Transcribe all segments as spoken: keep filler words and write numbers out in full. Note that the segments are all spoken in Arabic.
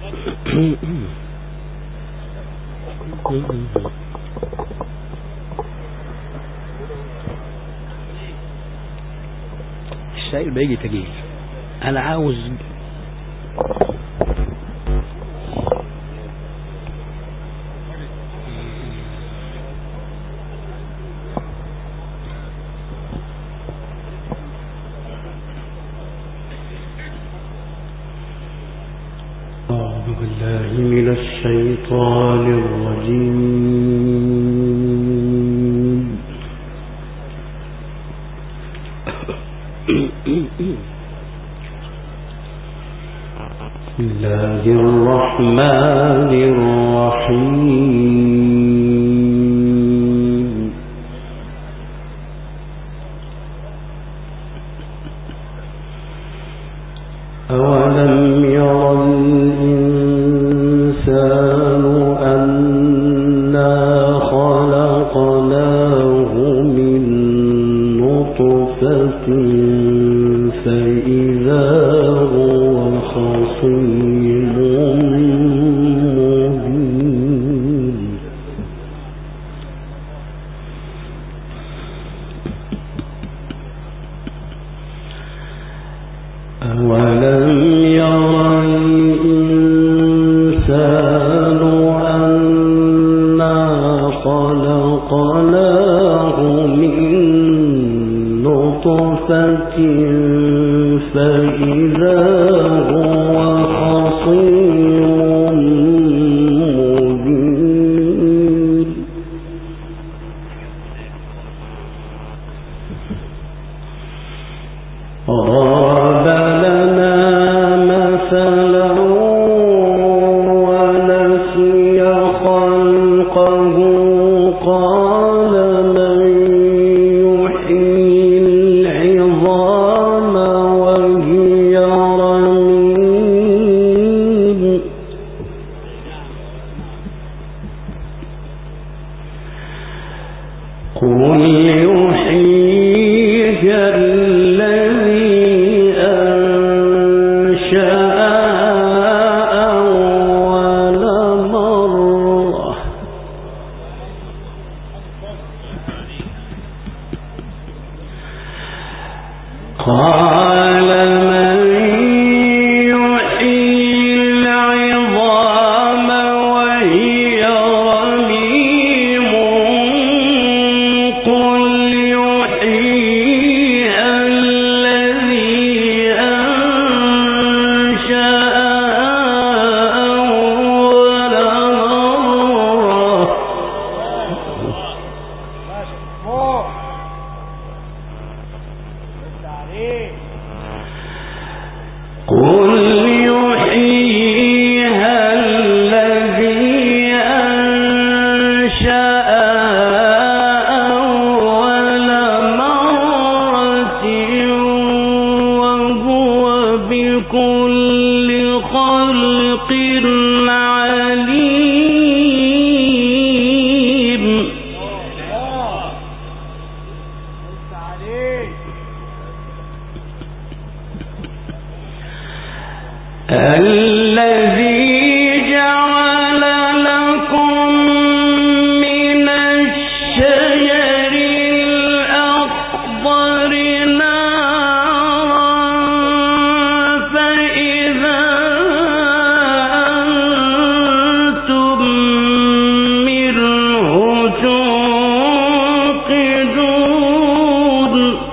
السائل بيجي تقيل. أنا عاوز أعوذ بالله من الشيطان الرجيم. بسم الله الرحمن الرحيم. أولم ير الإنسان أنا خلقناه من نطفة فإذا هو خصيم مبين. أولم ير الإنسان أنا خلقناه من نطفة فإذا هو خصيم مبين. ضرب لنا مثلا ونسي خلقه قال من يحيي العظام وهي رميم. قل يحييها الذي أنشأها أول مرة قال من يحيي العظام وهي رميم قل يحييها الذي أنشأها أول مرة. قل يحييها الذي أنشأها أول مرة وهو بكل خلق عليم. الذي جعل لكم من الشجر الأخضر نارا فإذا أنتم منه توقدون.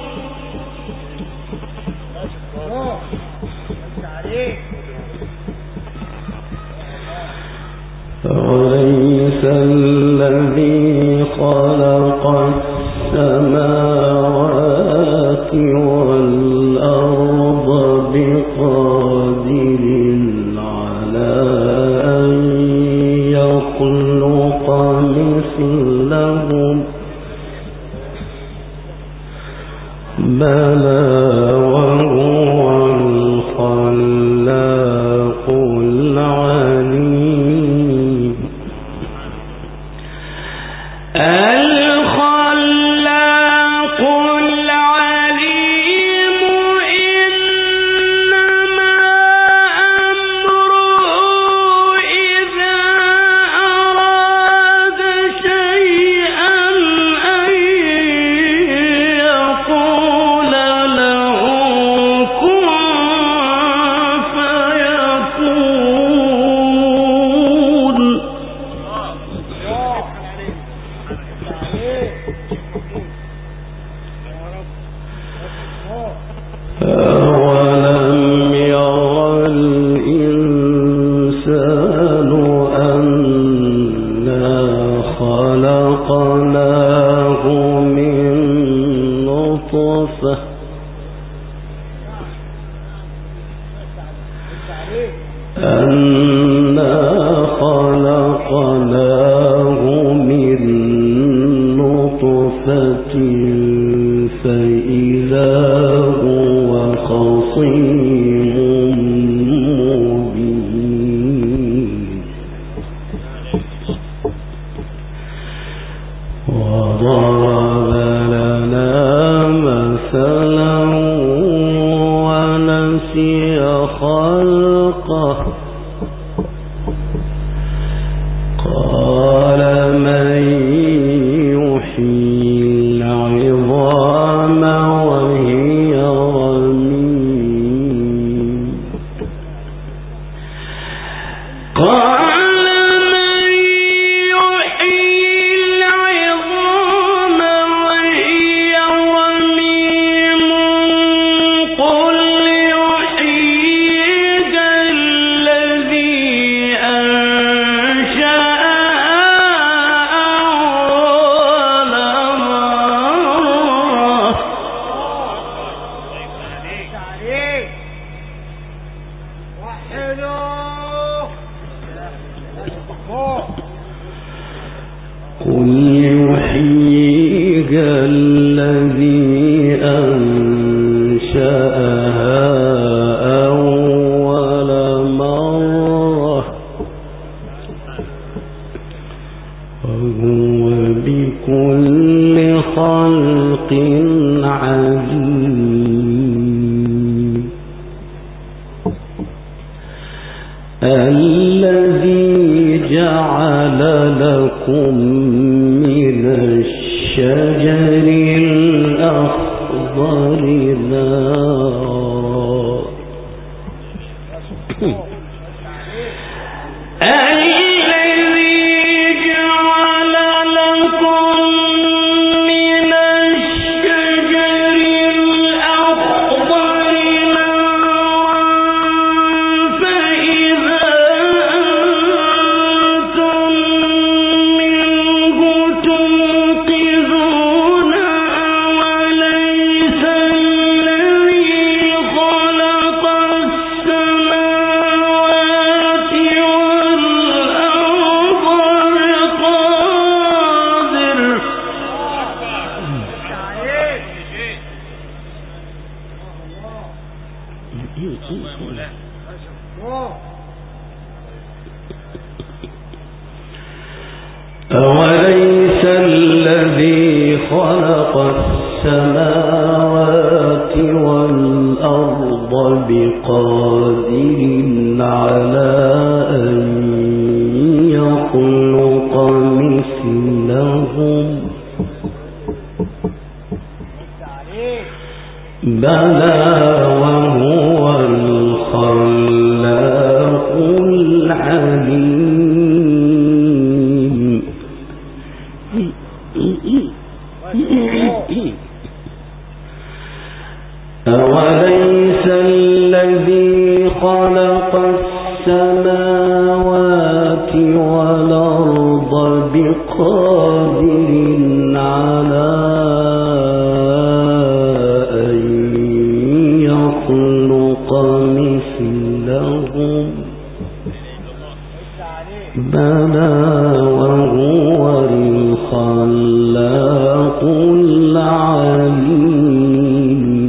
أوليس الذي خلق السماوات والأرض بقادر على أن يخلق مثلهم؟ بلى وهو الخلاق العليم. الخلاق أنا خلقناه من نطفة فإذا هو خصيم مبين وضرب لنا مثلا ونسي خلقه قال من يحيي العظام وهي رميم قال الذي جعل لكم من الشجر الأخضر نارا أوليس الذي خلق السماوات والأرض بقادر على أن يخلق مثلهم بلى وهو الخلاق العليم أوليس الذي خلق السماوات والأرض بقادر على أن يخلق مثلهم بلى وهو الخلاق العليم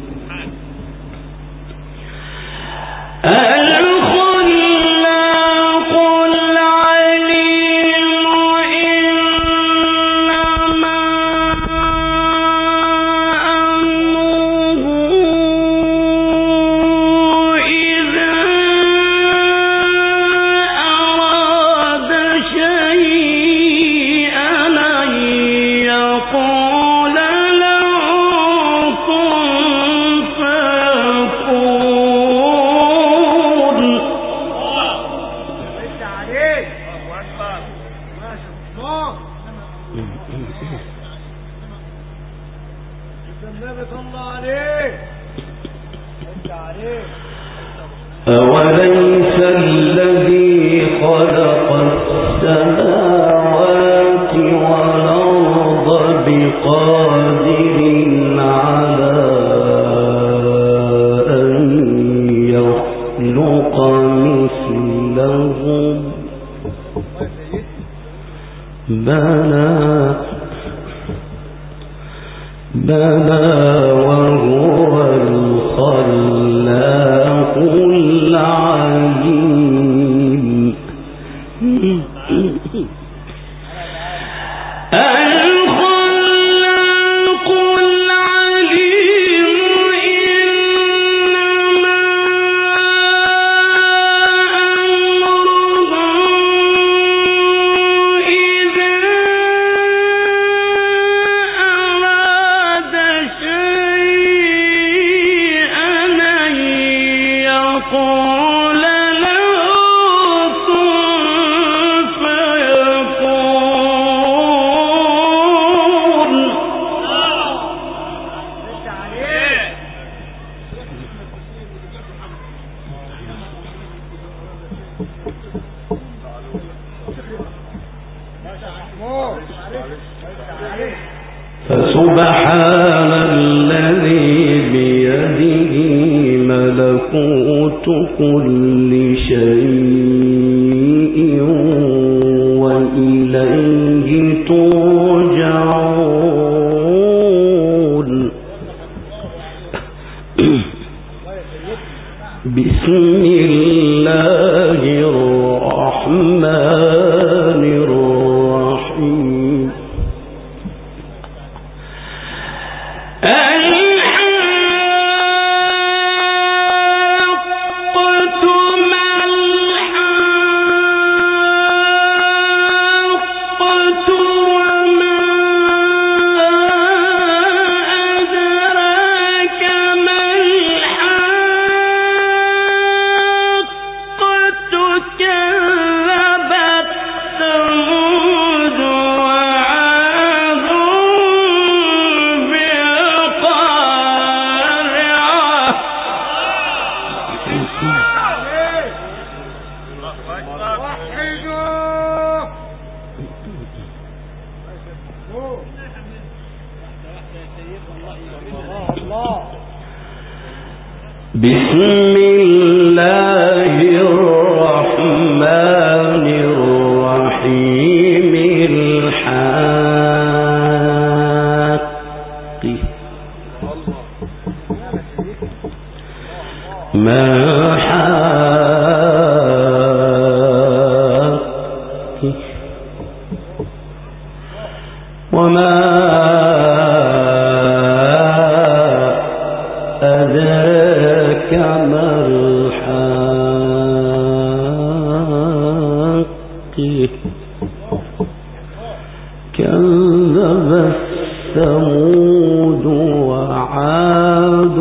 أوليس الذي خلق السماوات والأرض بقادر على أن يخلق مثلهم بلى بلى وهو الخلاق العليم. فسبحان الذي بيده ملكوت كل شيء وإليه ترجعون. بسم الله الرحمن الرحيم. بسم الله الرحمن الرحيم. الحق ما حق وما أدراك ما الحق كذب الثمود وعاد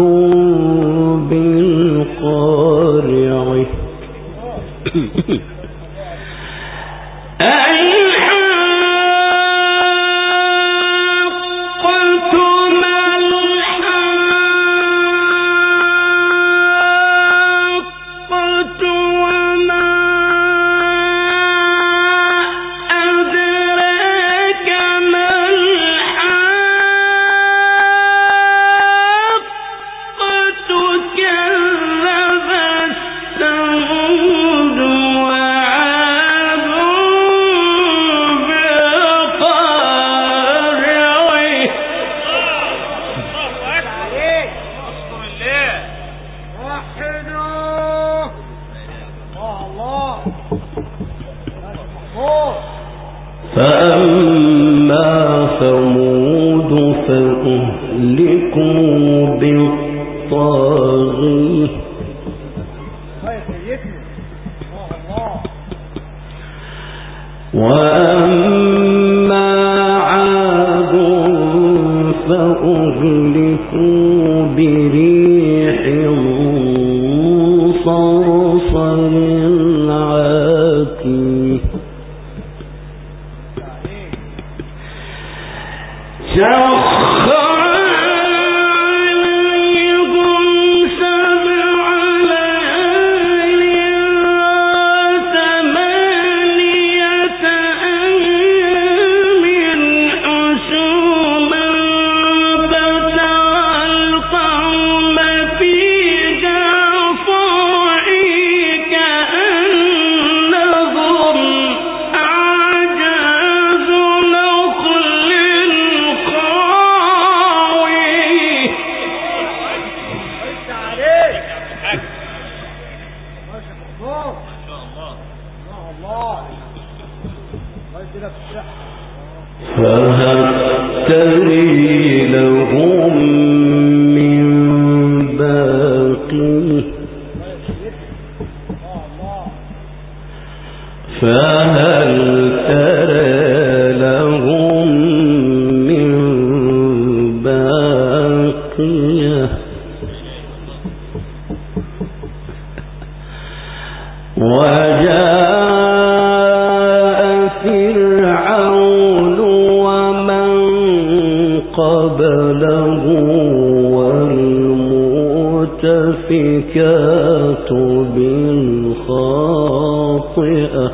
بالقارعة. فأما ثمود فأهلكوا بالطاغية وأما عاد فأهلكوا بريح صرصر عاتيه كأن فهل تري لهم من باقي فهل ترى لهم من باقية وجاء فرعون ومن قبله والمؤتفكات بالخاطئة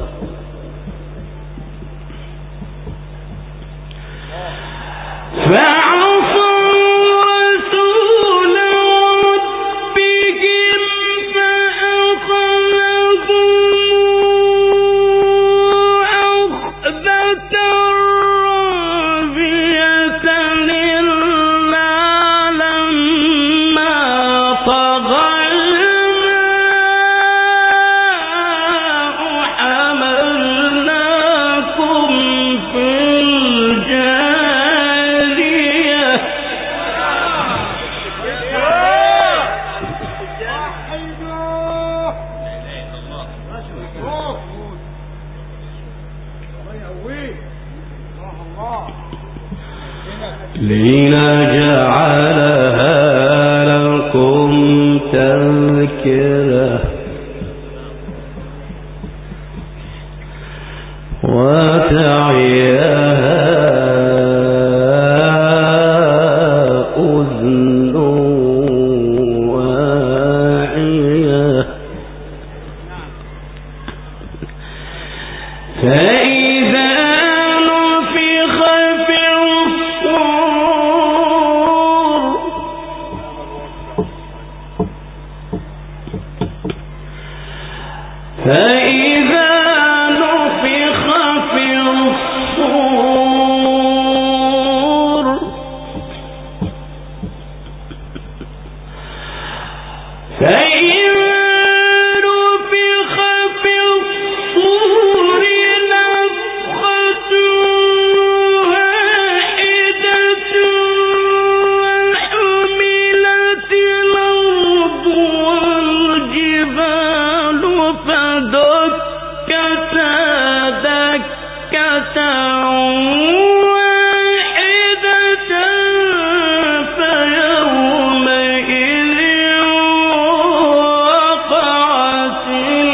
لنجعلها لكم تذكرة وتعيها أذن واعية فإذا نفخ في الصور فإذا نفخ في الصور فإذا نفخ في الصور نفخة واحدة وحملت الأرض والجبال فدكتا دكة واحدة فيومئذ وقعت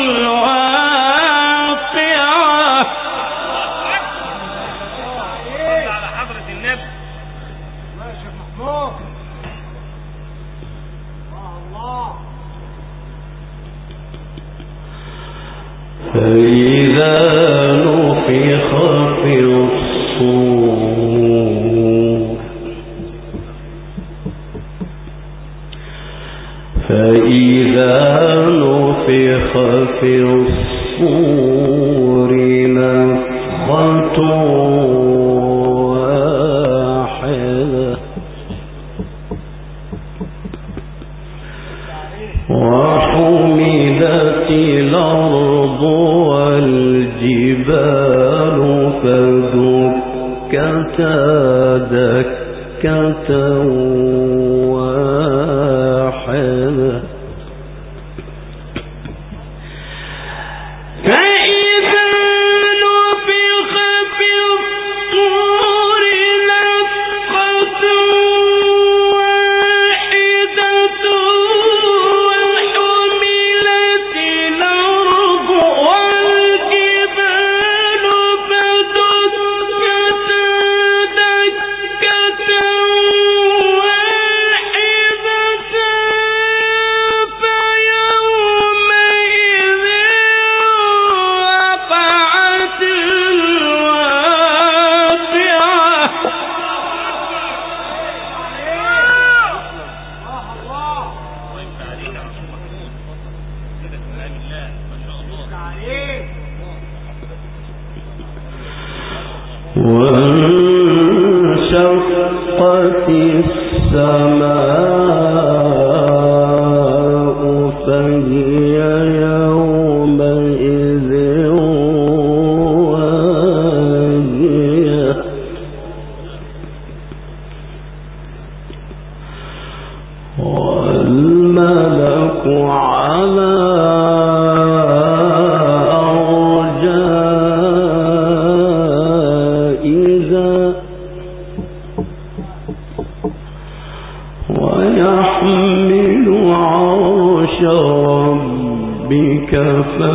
الواقعة. على حضرة النبي ماشي محمود الله. فإذا نفخ في الصور فإذا نفخ في الصور نفخة واحدة وحملت الأرض والجبال فدكتا دكة واحدة فإذا نفخ في الصور نفخة واحدة وحملت الأرض والجبال فدكتا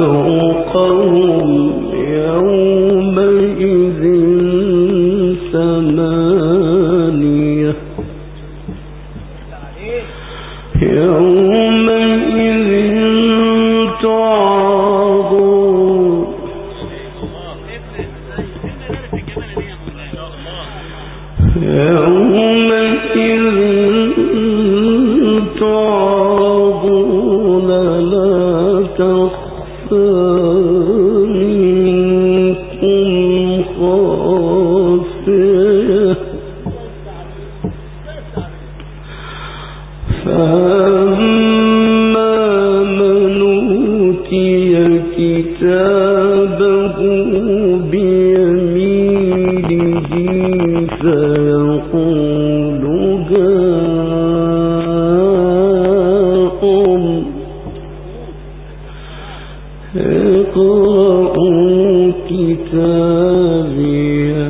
فوقهم يومئذ ثمانية يومئذ تعرضون يومئذ تعرضون لا تخفى منكم خافية فأما من أوتي كتابه بيمينه فيقول هاؤم اقرءوا كتابيه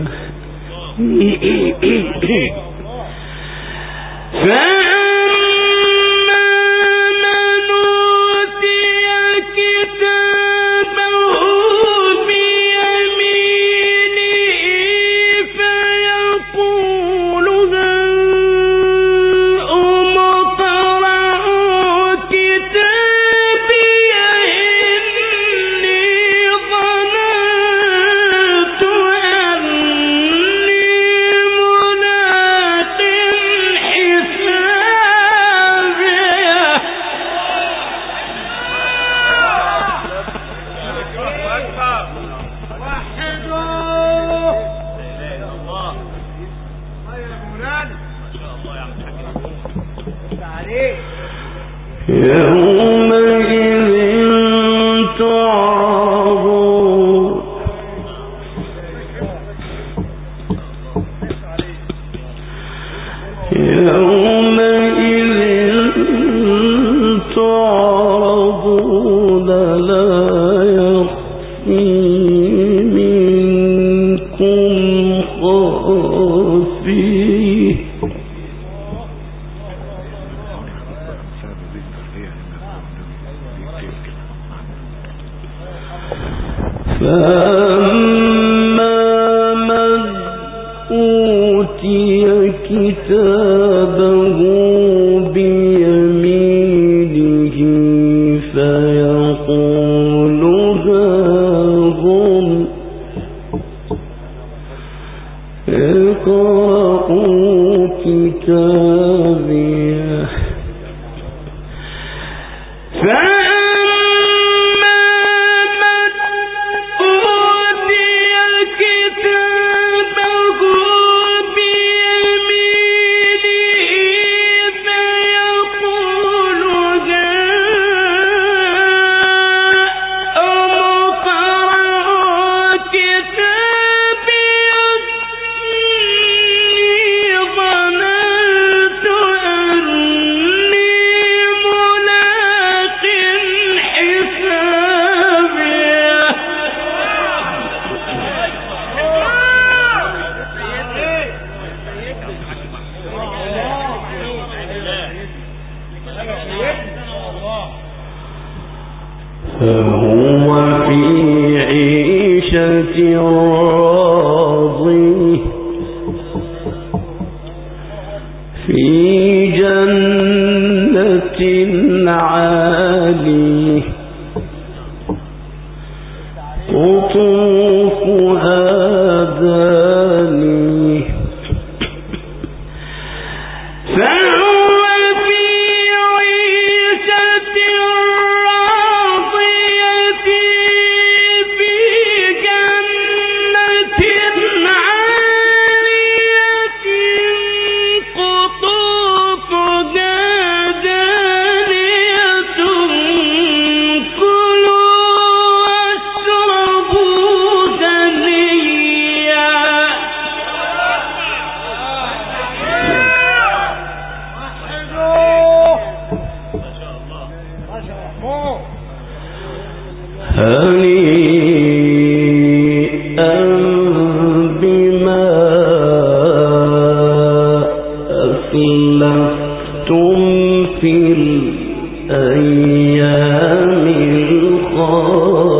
في الأيام الخالية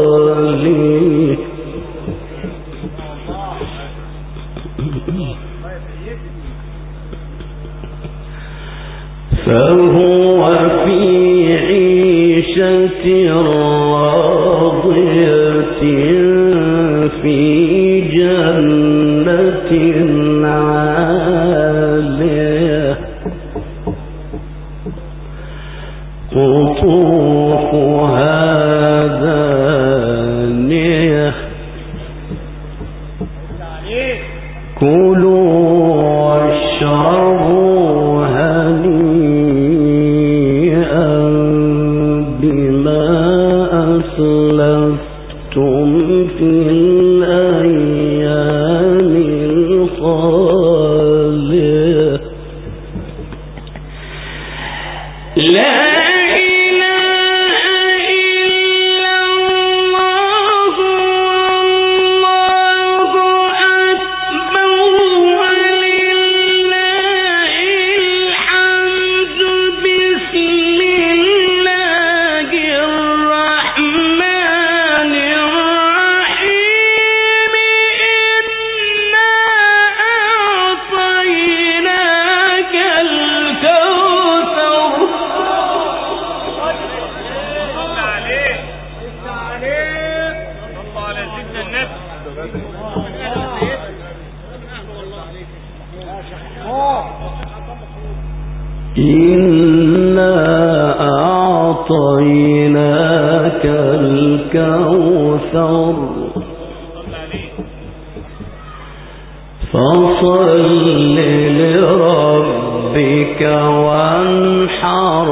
في جنة عالية قطوفها دانية كلوا واشربوا هنيئا بما أسلفتم في الأيام الخالية. لا إنا أعطيناك الكوثر فصل لربك وانحر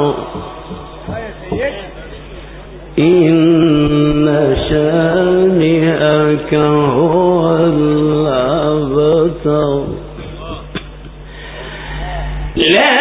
إن شانئك هو الأبتر. لا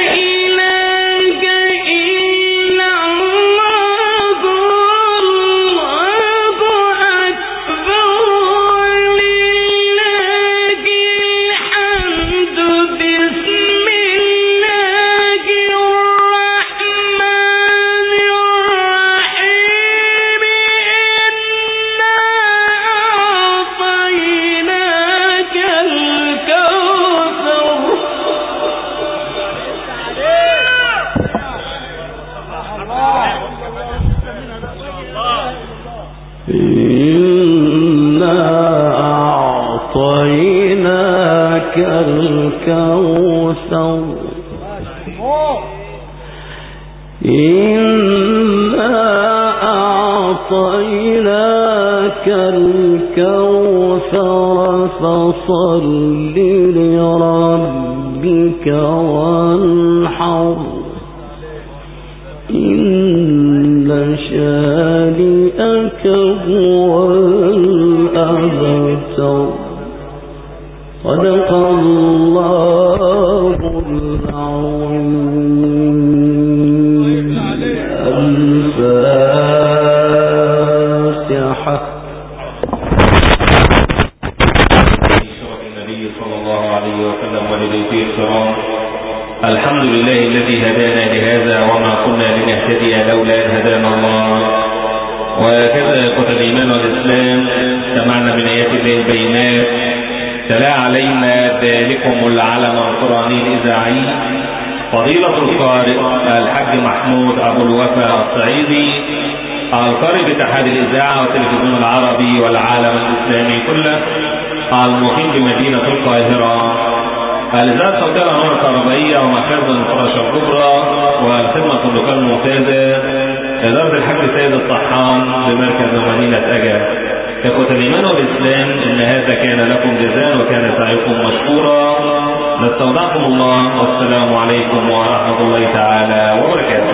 الكوثر إنا أعطيناك الكوثر فصل لربك وانحر إن شانئك هو الأبتر. صدق الله العظيم. الفاتحة. النبي صلى الله عليه وسلم ولبيته الكرام. الحمد لله الذي هدانا لهذا وما كنا لنهتدي لولا أن هدانا الله. وهكذا إخوة الإيمان والإسلام سمعنا من آيات الله البينات تلا علينا ذلكم العلم القرآني الإذاعي فضيلة القارئ الحاج محمود أبو الوفا الصعيدي القارئ باتحاد الإذاعة والتلفزيون العربي والعالم الإسلامي كله المقيم بمدينة القاهرة. الإذاعة الصوتية الأنوار الكهربائية ومخازن الفراشة الكبرى والخدمة اللوكال الممتازة إدارة الحاج سيد الطحان بمركز مدينة أجا. إخوة الإيمان والإسلام إن هذا كان لكم جزاء وكان سعيكم مشكورا. نستودعكم الله والسلام عليكم ورحمة الله تعالى وبركاته.